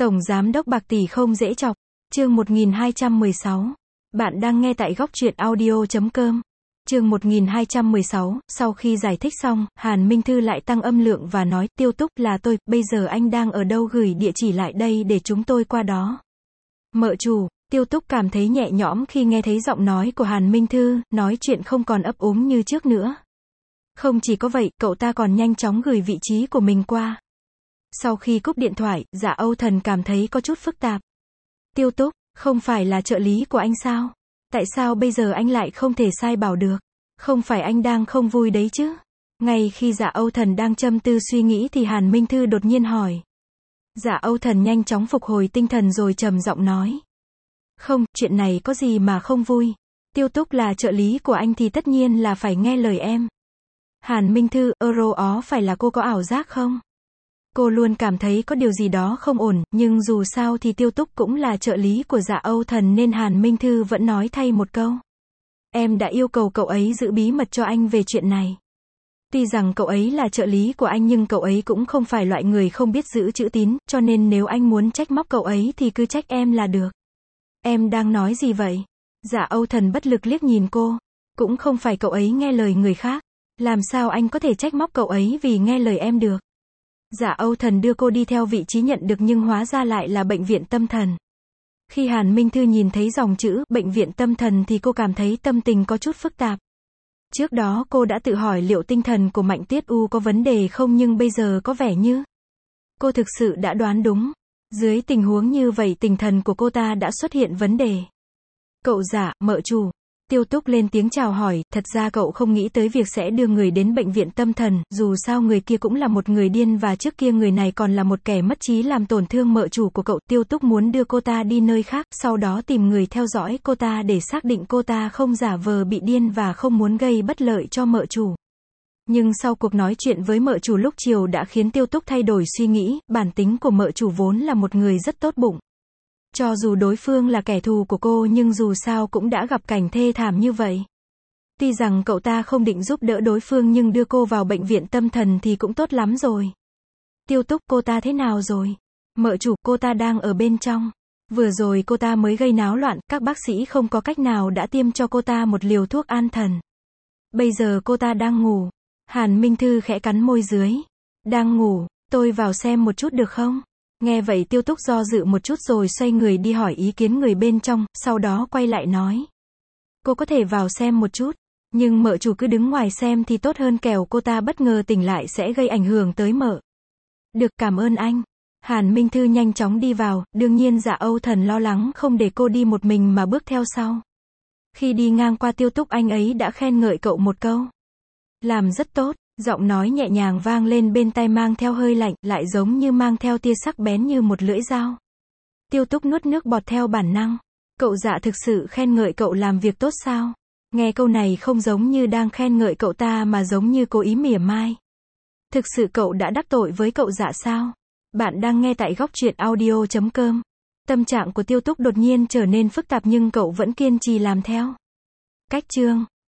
Tổng giám đốc bạc tỷ không dễ chọc. Chương 1216. Bạn đang nghe tại góc audio.com. Chương 1216, sau khi giải thích xong, Hàn Minh Thư lại tăng âm lượng và nói, Tiêu Túc là tôi, bây giờ anh đang ở đâu, gửi địa chỉ lại đây để chúng tôi qua đó. Mợ chủ, Tiêu Túc cảm thấy nhẹ nhõm khi nghe thấy giọng nói của Hàn Minh Thư, nói chuyện không còn ấp úng như trước nữa. Không chỉ có vậy, cậu ta còn nhanh chóng gửi vị trí của mình qua. Sau khi cúp điện thoại, Dạ Âu Thần cảm thấy có chút phức tạp. Tiêu Túc, không phải là trợ lý của anh sao? Tại sao bây giờ anh lại không thể sai bảo được? Không phải anh đang không vui đấy chứ? Ngay khi Dạ Âu Thần đang châm tư suy nghĩ thì Hàn Minh Thư đột nhiên hỏi. Dạ Âu Thần nhanh chóng phục hồi tinh thần rồi trầm giọng nói. Không, chuyện này có gì mà không vui. Tiêu Túc là trợ lý của anh thì tất nhiên là phải nghe lời em. Hàn Minh Thư, ó phải là cô có ảo giác không? Cô luôn cảm thấy có điều gì đó không ổn, nhưng dù sao thì Tiêu Túc cũng là trợ lý của Dạ Âu Thần nên Hàn Minh Thư vẫn nói thay một câu. Em đã yêu cầu cậu ấy giữ bí mật cho anh về chuyện này. Tuy rằng cậu ấy là trợ lý của anh nhưng cậu ấy cũng không phải loại người không biết giữ chữ tín, cho nên nếu anh muốn trách móc cậu ấy thì cứ trách em là được. Em đang nói gì vậy? Dạ Âu Thần bất lực liếc nhìn cô. Cũng không phải cậu ấy nghe lời người khác. Làm sao anh có thể trách móc cậu ấy vì nghe lời em được? Dạ Âu Thần đưa cô đi theo vị trí nhận được nhưng hóa ra lại là bệnh viện tâm thần. Khi Hàn Minh Thư nhìn thấy dòng chữ bệnh viện tâm thần thì cô cảm thấy tâm tình có chút phức tạp. Trước đó cô đã tự hỏi liệu tinh thần của Mạnh Tiết U có vấn đề không, nhưng bây giờ có vẻ như cô thực sự đã đoán đúng. Dưới tình huống như vậy tinh thần của cô ta đã xuất hiện vấn đề. Cậu Dạ, mợ chủ. Tiêu Túc lên tiếng chào hỏi, thật ra cậu không nghĩ tới việc sẽ đưa người đến bệnh viện tâm thần, dù sao người kia cũng là một người điên và trước kia người này còn là một kẻ mất trí làm tổn thương mợ chủ của cậu. Tiêu Túc muốn đưa cô ta đi nơi khác, sau đó tìm người theo dõi cô ta để xác định cô ta không giả vờ bị điên và không muốn gây bất lợi cho mợ chủ. Nhưng sau cuộc nói chuyện với mợ chủ lúc chiều đã khiến Tiêu Túc thay đổi suy nghĩ, bản tính của mợ chủ vốn là một người rất tốt bụng. Cho dù đối phương là kẻ thù của cô nhưng dù sao cũng đã gặp cảnh thê thảm như vậy. Tuy rằng cậu ta không định giúp đỡ đối phương nhưng đưa cô vào bệnh viện tâm thần thì cũng tốt lắm rồi. Tiêu Túc, cô ta thế nào rồi? Mợ chủ, cô ta đang ở bên trong. Vừa rồi cô ta mới gây náo loạn, các bác sĩ không có cách nào đã tiêm cho cô ta một liều thuốc an thần. Bây giờ cô ta đang ngủ. Hàn Minh Thư khẽ cắn môi dưới. Đang ngủ, tôi vào xem một chút được không? Nghe vậy Tiêu Túc do dự một chút rồi xoay người đi hỏi ý kiến người bên trong, sau đó quay lại nói. Cô có thể vào xem một chút, nhưng mợ chủ cứ đứng ngoài xem thì tốt hơn, kẻo cô ta bất ngờ tỉnh lại sẽ gây ảnh hưởng tới mợ. Được, cảm ơn anh. Hàn Minh Thư nhanh chóng đi vào, đương nhiên Dạ Âu Thần lo lắng không để cô đi một mình mà bước theo sau. Khi đi ngang qua Tiêu Túc anh ấy đã khen ngợi cậu một câu. Làm rất tốt. Giọng nói nhẹ nhàng vang lên bên tai mang theo hơi lạnh, lại giống như mang theo tia sắc bén như một lưỡi dao. Tiêu Túc nuốt nước bọt theo bản năng. Cậu Dạ thực sự khen ngợi cậu làm việc tốt sao? Nghe câu này không giống như đang khen ngợi cậu ta mà giống như cố ý mỉa mai. Thực sự cậu đã đắc tội với cậu Dạ sao? Bạn đang nghe tại góc audio.com. Tâm trạng của Tiêu Túc đột nhiên trở nên phức tạp nhưng cậu vẫn kiên trì làm theo. Cách chương